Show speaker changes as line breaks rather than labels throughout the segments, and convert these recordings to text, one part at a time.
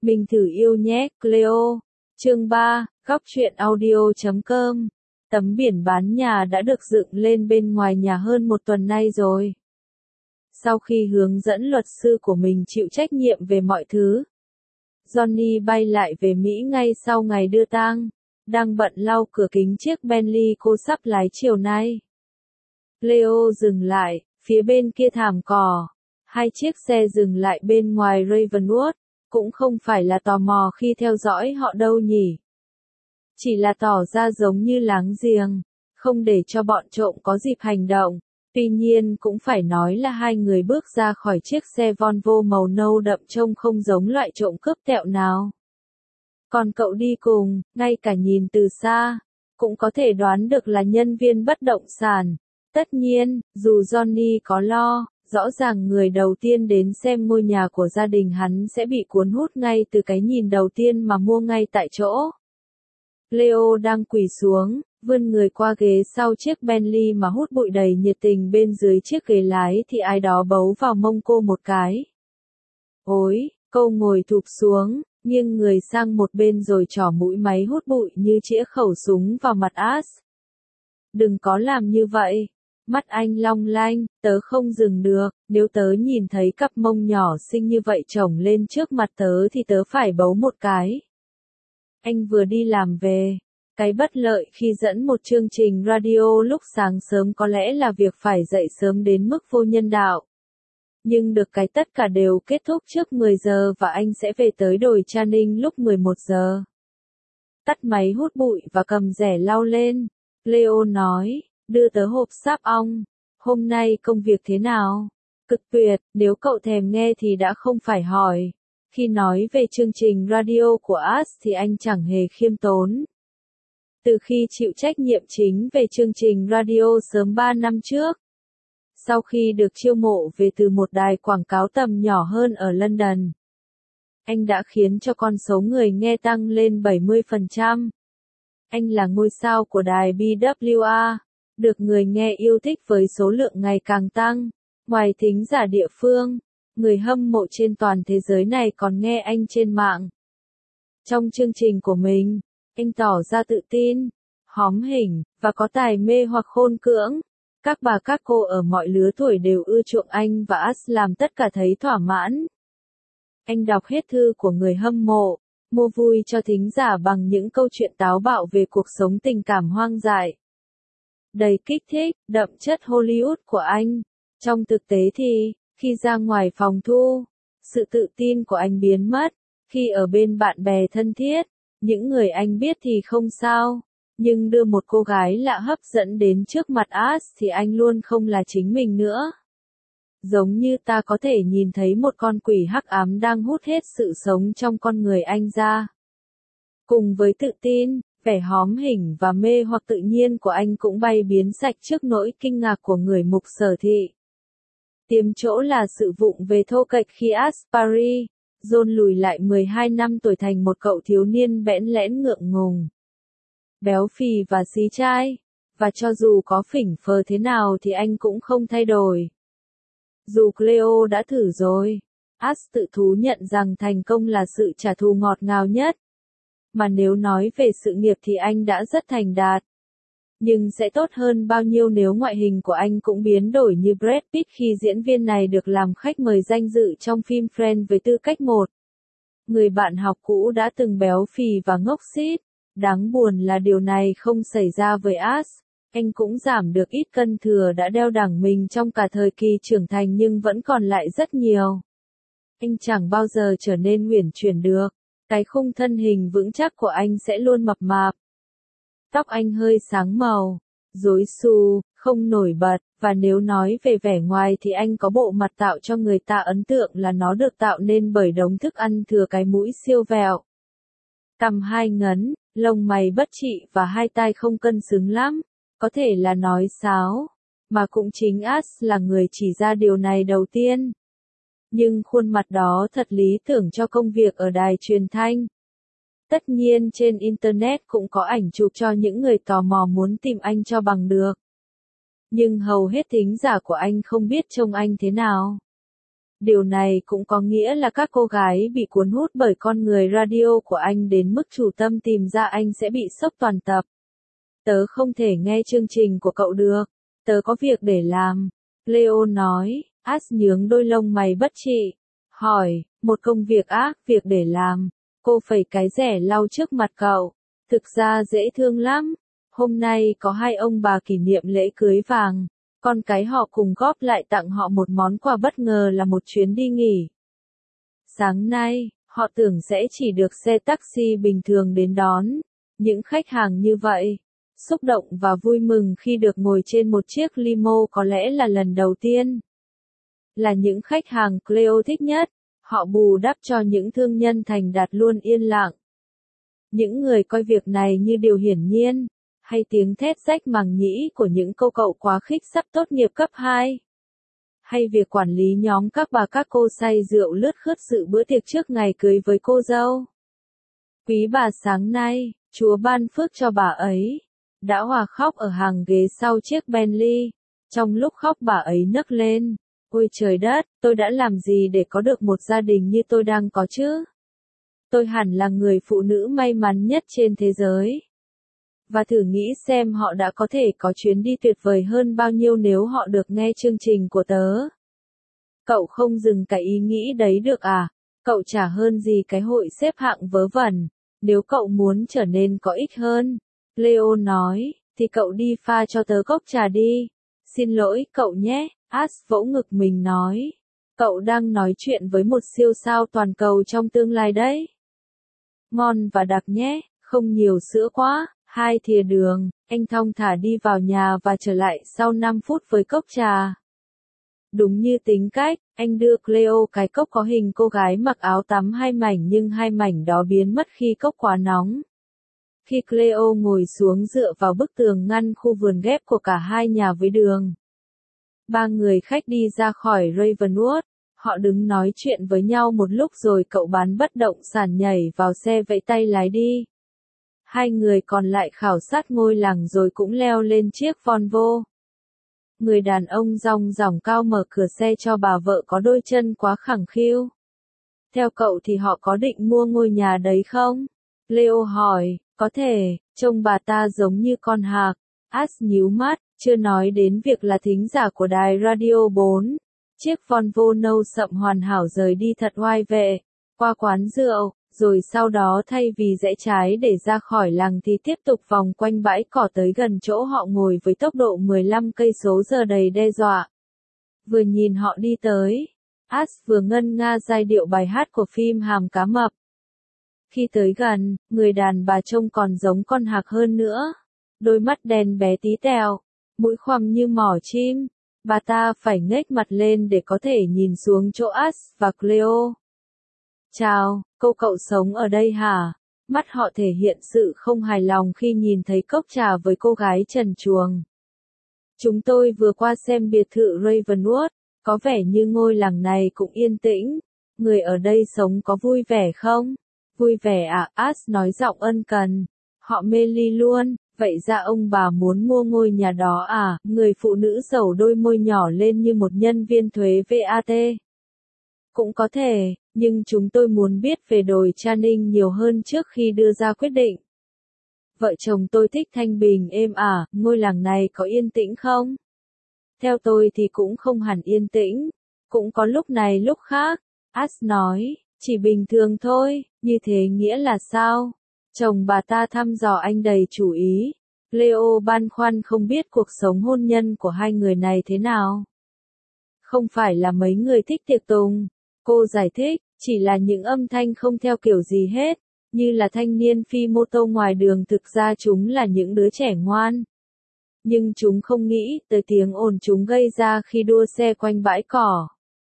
Mình thử yêu nhé, Cleo. Chương 3, góc truyện audio.com. Tấm biển bán nhà đã được dựng lên bên ngoài nhà hơn một tuần nay rồi. Sau khi hướng dẫn luật sư của mình chịu trách nhiệm về mọi thứ, Johnny bay lại về Mỹ ngay sau ngày đưa tang, đang bận lau cửa kính chiếc Bentley cô sắp lái chiều nay. Cleo dừng lại, phía bên kia thảm cỏ. Hai chiếc xe dừng lại bên ngoài Ravenwood, cũng không phải là tò mò khi theo dõi họ đâu nhỉ. Chỉ là tỏ ra giống như láng giềng, không để cho bọn trộm có dịp hành động. Tuy nhiên cũng phải nói là hai người bước ra khỏi chiếc xe Volvo màu nâu đậm trông không giống loại trộm cướp tẹo nào. Còn cậu đi cùng, ngay cả nhìn từ xa, cũng có thể đoán được là nhân viên bất động sản. Tất nhiên, dù Johnny có lo, rõ ràng người đầu tiên đến xem ngôi nhà của gia đình hắn sẽ bị cuốn hút ngay từ cái nhìn đầu tiên mà mua ngay tại chỗ. Leo đang quỳ xuống, vươn người qua ghế sau chiếc Bentley mà hút bụi đầy nhiệt tình bên dưới chiếc ghế lái thì ai đó bấu vào mông cô một cái. Ôi, cô ngồi thụp xuống, nghiêng người sang một bên rồi trỏ mũi máy hút bụi như chĩa khẩu súng vào mặt Ash. Đừng có làm như vậy. Mắt anh long lanh, tớ không dừng được, nếu tớ nhìn thấy cặp mông nhỏ xinh như vậy chồng lên trước mặt tớ thì tớ phải bấu một cái. Anh vừa đi làm về. Cái bất lợi khi dẫn một chương trình radio lúc sáng sớm có lẽ là việc phải dậy sớm đến mức vô nhân đạo. Nhưng được cái tất cả đều kết thúc trước 10 giờ và anh sẽ về tới đồi Channing lúc 11 giờ. Tắt máy hút bụi và cầm rẻ lau lên. Leo nói, đưa tớ hộp sáp ong. Hôm nay công việc thế nào? Cực tuyệt, nếu cậu thèm nghe thì đã không phải hỏi. Khi nói về chương trình radio của Ash thì anh chẳng hề khiêm tốn. Từ khi chịu trách nhiệm chính về chương trình radio sớm 3 năm trước. Sau khi được chiêu mộ về từ một đài quảng cáo tầm nhỏ hơn ở London, anh đã khiến cho con số người nghe tăng lên 70%. Anh là ngôi sao của đài BWR, được người nghe yêu thích với số lượng ngày càng tăng. Ngoài thính giả địa phương, người hâm mộ trên toàn thế giới này còn nghe anh trên mạng. Trong chương trình của mình, anh tỏ ra tự tin, hóm hỉnh, và có tài mê hoặc khôn cưỡng. Các bà các cô ở mọi lứa tuổi đều ưa chuộng anh và Ash làm tất cả thấy thỏa mãn. Anh đọc hết thư của người hâm mộ, mua vui cho thính giả bằng những câu chuyện táo bạo về cuộc sống tình cảm hoang dại. Đầy kích thích, đậm chất Hollywood của anh. Trong thực tế thì, khi ra ngoài phòng thu, sự tự tin của anh biến mất. Khi ở bên bạn bè thân thiết, những người anh biết thì không sao. Nhưng đưa một cô gái lạ hấp dẫn đến trước mặt Ash thì anh luôn không là chính mình nữa. Giống như ta có thể nhìn thấy một con quỷ hắc ám đang hút hết sự sống trong con người anh ra. Cùng với tự tin, vẻ hóm hỉnh và mê hoặc tự nhiên của anh cũng bay biến sạch trước nỗi kinh ngạc của người mục sở thị. Tiêm chỗ là sự vụng về thô kệch khi Ash Paris, John lùi lại 12 năm tuổi thành một cậu thiếu niên bẽn lẽn ngượng ngùng, béo phì và xí trai, và cho dù có phỉnh phờ thế nào thì anh cũng không thay đổi. Dù Cleo đã thử rồi, Ash tự thú nhận rằng thành công là sự trả thù ngọt ngào nhất. Mà nếu nói về sự nghiệp thì anh đã rất thành đạt. Nhưng sẽ tốt hơn bao nhiêu nếu ngoại hình của anh cũng biến đổi như Brad Pitt khi diễn viên này được làm khách mời danh dự trong phim Friends với tư cách một người bạn học cũ đã từng béo phì và ngốc xít. Đáng buồn là điều này không xảy ra với Ash. Anh cũng giảm được ít cân thừa đã đeo đẳng mình trong cả thời kỳ trưởng thành nhưng vẫn còn lại rất nhiều. Anh chẳng bao giờ trở nên uyển chuyển được. Cái khung thân hình vững chắc của anh sẽ luôn mập mạp. Tóc anh hơi sáng màu, rối xù, không nổi bật, và nếu nói về vẻ ngoài thì anh có bộ mặt tạo cho người ta ấn tượng là nó được tạo nên bởi đống thức ăn thừa cái mũi siêu vẹo. Cằm hai ngấn, lông mày bất trị và hai tai không cân xứng lắm, có thể là nói sáo, mà cũng chính Ash là người chỉ ra điều này đầu tiên. Nhưng khuôn mặt đó thật lý tưởng cho công việc ở đài truyền thanh. Tất nhiên trên Internet cũng có ảnh chụp cho những người tò mò muốn tìm anh cho bằng được. Nhưng hầu hết thính giả của anh không biết trông anh thế nào. Điều này cũng có nghĩa là các cô gái bị cuốn hút bởi con người radio của anh đến mức chủ tâm tìm ra anh sẽ bị sốc toàn tập. Tớ không thể nghe chương trình của cậu được. Tớ có việc để làm. Leo nói. As nhướng đôi lông mày bất trị. Hỏi, một công việc việc để làm. Cô phẩy cái rẻ lau trước mặt cậu. Thực ra dễ thương lắm. Hôm nay có 2 ông bà kỷ niệm lễ cưới vàng. Con cái họ cùng góp lại tặng họ một món quà bất ngờ là một chuyến đi nghỉ. Sáng nay, họ tưởng sẽ chỉ được xe taxi bình thường đến đón. Những khách hàng như vậy, xúc động và vui mừng khi được ngồi trên một chiếc limo có lẽ là lần đầu tiên. Là những khách hàng Cleo thích nhất, họ bù đắp cho những thương nhân thành đạt luôn yên lặng. Những người coi việc này như điều hiển nhiên, hay tiếng thét rách màng nhĩ của những cô cậu quá khích sắp tốt nghiệp cấp 2. Hay việc quản lý nhóm các bà các cô say rượu lướt khướt dự bữa tiệc trước ngày cưới với cô dâu. Quý bà sáng nay, Chúa ban phước cho bà ấy. Đã hòa khóc ở hàng ghế sau chiếc Bentley. Trong lúc khóc bà ấy nấc lên. Ôi trời đất, tôi đã làm gì để có được một gia đình như tôi đang có chứ? Tôi hẳn là người phụ nữ may mắn nhất trên thế giới. Và thử nghĩ xem họ đã có thể có chuyến đi tuyệt vời hơn bao nhiêu nếu họ được nghe chương trình của tớ. Cậu không dừng cái ý nghĩ đấy được à? Cậu chả hơn gì cái hội xếp hạng vớ vẩn. Nếu cậu muốn trở nên có ích hơn, Leo nói, thì cậu đi pha cho tớ cốc trà đi. Xin lỗi cậu nhé, As vỗ ngực mình nói. Cậu đang nói chuyện với một siêu sao toàn cầu trong tương lai đấy. Ngon và đặc nhé, không nhiều sữa quá. 2 thìa đường, anh thong thả đi vào nhà và trở lại sau 5 phút với cốc trà. Đúng như tính cách, anh đưa Cleo cái cốc có hình cô gái mặc áo tắm 2 mảnh nhưng 2 mảnh đó biến mất khi cốc quá nóng. Khi Cleo ngồi xuống dựa vào bức tường ngăn khu vườn ghép của cả hai nhà với đường. 3 người khách đi ra khỏi Ravenwood, họ đứng nói chuyện với nhau một lúc rồi cậu bán bất động sản nhảy vào xe vẫy tay lái đi. 2 người còn lại khảo sát ngôi làng rồi cũng leo lên chiếc Volvo. Người đàn ông rong ròng cao mở cửa xe cho bà vợ có đôi chân quá khẳng khiu. Theo cậu thì họ có định mua ngôi nhà đấy không? Leo hỏi, có thể, trông bà ta giống như con hạc. As nhíu mắt, chưa nói đến việc là thính giả của đài Radio 4. Chiếc Volvo nâu sậm hoàn hảo rời đi thật oai vệ, qua quán rượu. Rồi sau đó thay vì rẽ trái để ra khỏi làng thì tiếp tục vòng quanh bãi cỏ tới gần chỗ họ ngồi với tốc độ 15 cây số giờ đầy đe dọa. Vừa nhìn họ đi tới, As vừa ngân nga giai điệu bài hát của phim Hàm Cá Mập. Khi tới gần, người đàn bà trông còn giống con hạc hơn nữa. Đôi mắt đen bé tí tẹo, mũi khoằm như mỏ chim. Bà ta phải ngếch mặt lên để có thể nhìn xuống chỗ As và Cleo. Chào, cậu sống ở đây hả? Mắt họ thể hiện sự không hài lòng khi nhìn thấy cốc trà với cô gái trần truồng. Chúng tôi vừa qua xem biệt thự Ravenwood, có vẻ như ngôi làng này cũng yên tĩnh. Người ở đây sống có vui vẻ không? Vui vẻ à? As nói giọng ân cần. Họ mê ly luôn, vậy ra ông bà muốn mua ngôi nhà đó à? Người phụ nữ dẩu đôi môi nhỏ lên như một nhân viên thuế VAT. Cũng có thể, nhưng chúng tôi muốn biết về đồi Channing nhiều hơn trước khi đưa ra quyết định. Vợ chồng tôi thích thanh bình êm ả, ngôi làng này có yên tĩnh không? Theo tôi thì cũng không hẳn yên tĩnh, cũng có lúc này lúc khác. As nói, chỉ bình thường thôi, như thế nghĩa là sao? Chồng bà ta thăm dò anh đầy chú ý. Leo băn khoăn không biết cuộc sống hôn nhân của hai người này thế nào. Không phải là mấy người thích tiệc tùng. Cô giải thích, chỉ là những âm thanh không theo kiểu gì hết, như là thanh niên phi mô tô ngoài đường thực ra chúng là những đứa trẻ ngoan. Nhưng chúng không nghĩ tới tiếng ồn chúng gây ra khi đua xe quanh bãi cỏ.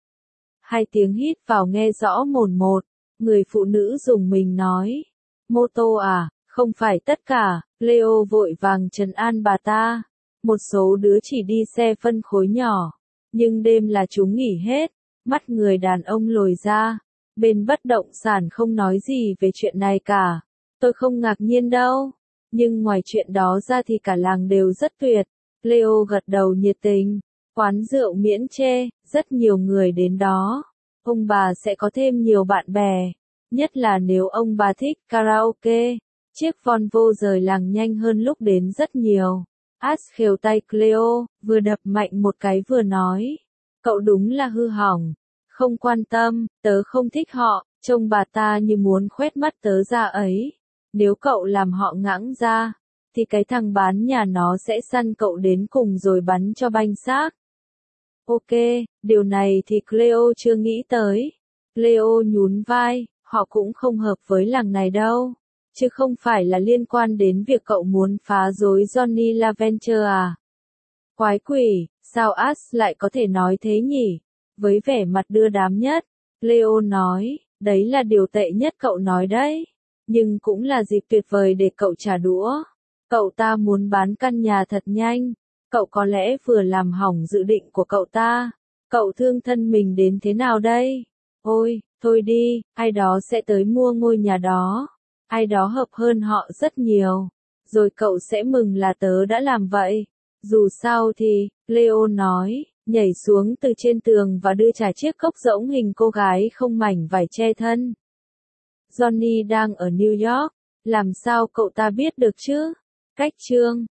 2 tiếng hít vào nghe rõ mồn một, người phụ nữ rùng mình nói. Mô tô à, không phải tất cả, Leo vội vàng trấn an bà ta. Một số đứa chỉ đi xe phân khối nhỏ, nhưng đêm là chúng nghỉ hết. Mắt người đàn ông lồi ra, bên bất động sản không nói gì về chuyện này cả. Tôi không ngạc nhiên đâu, nhưng ngoài chuyện đó ra thì cả làng đều rất tuyệt. Leo gật đầu nhiệt tình, quán rượu miễn chê, rất nhiều người đến đó. ông bà sẽ có thêm nhiều bạn bè, nhất là nếu ông bà thích karaoke. Chiếc Volvo rời làng nhanh hơn lúc đến rất nhiều. Ash khều tay Cleo, vừa đập mạnh một cái vừa nói. Cậu đúng là hư hỏng. Không quan tâm, tớ không thích họ, trông bà ta như muốn khoét mắt tớ ra ấy. Nếu cậu làm họ ngãng ra, thì cái thằng bán nhà nó sẽ săn cậu đến cùng rồi bắn cho banh xác. Ok, điều này thì Cleo chưa nghĩ tới. Cleo nhún vai, họ cũng không hợp với làng này đâu. Chứ không phải là liên quan đến việc cậu muốn phá rối Johnny Laventure à? Quái quỷ, sao Ash lại có thể nói thế nhỉ? Với vẻ mặt đưa đám nhất, Cleo nói, đấy là điều tệ nhất cậu nói đấy. Nhưng cũng là dịp tuyệt vời để cậu trả đũa. Cậu ta muốn bán căn nhà thật nhanh. Cậu có lẽ vừa làm hỏng dự định của cậu ta. Cậu thương thân mình đến thế nào đây? Ôi, thôi đi, ai đó sẽ tới mua ngôi nhà đó. Ai đó hợp hơn họ rất nhiều. Rồi cậu sẽ mừng là tớ đã làm vậy. Dù sao thì, Leo nói, nhảy xuống từ trên tường và đưa trả chiếc cốc rỗng hình cô gái không mảnh vải che thân. Johnny đang ở New York. Làm sao cậu ta biết được chứ? Cách chương